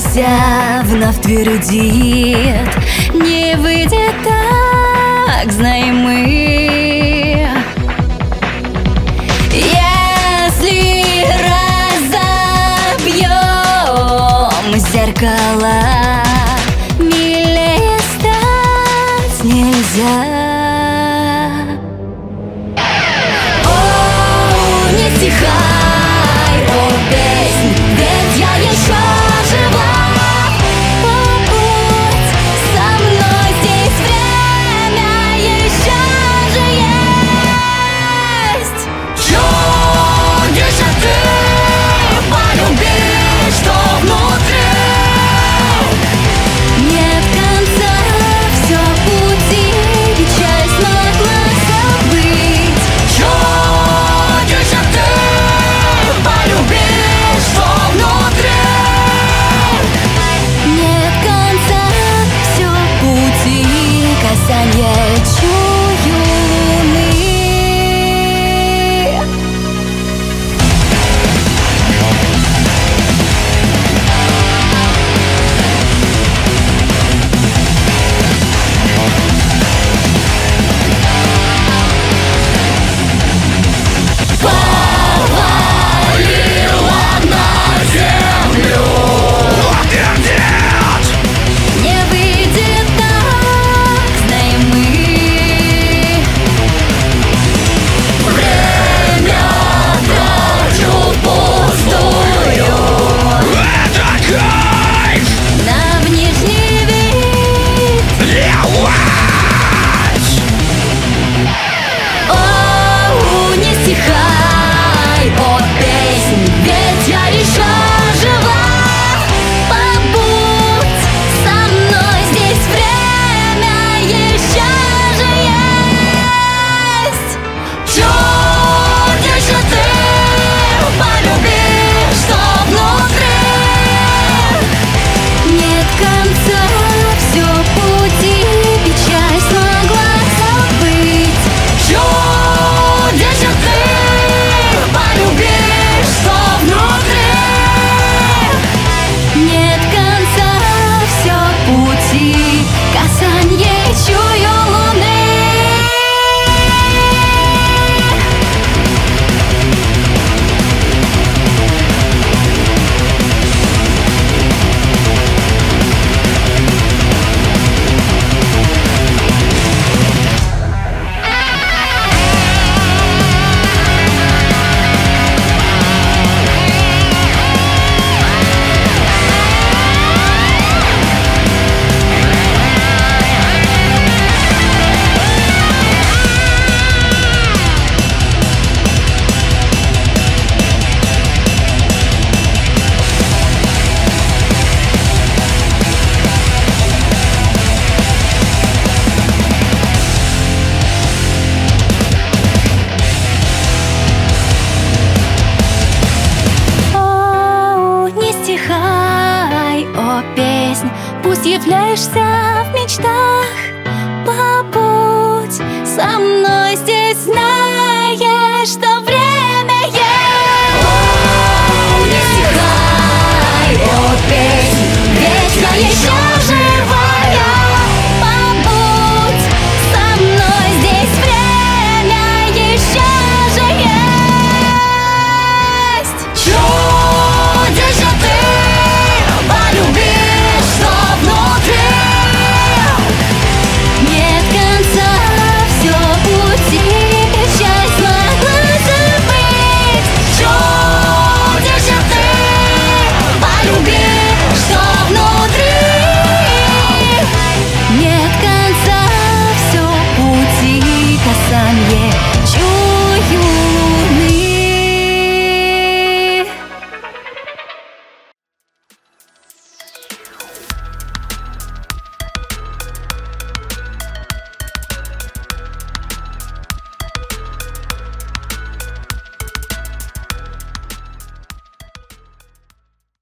Старайся, вновь твердит, не выйдет так, знаем мы. Если разобьем зеркала, милее стать нельзя. О, не стихай, о, песнь, ведь я еще жива. Побудь со мной, здесь время еще же есть. Чудище, ты полюби, что внутри. Нет конца, все пути, печаль смогла забыть. Чудище, ты полюби, что внутри. Нет конца, все пути, касанье чую луны. Повалила на землю. Не выйдет так, знаем мы. Время трачу пустую на внешний вид. О, не стихай, о, песнь, ведь я еще жива. Побудь со мной, здесь время еще же есть. Чудище, ты полюби, что внутри. Нет конца, все пути, печаль смогла забыть. Чудище, ты полюби, что внутри. Нет конца, все пути, касанье чую луны. О, не стихай, о, песнь, пусть являешься в мечтах. Побудь со мной.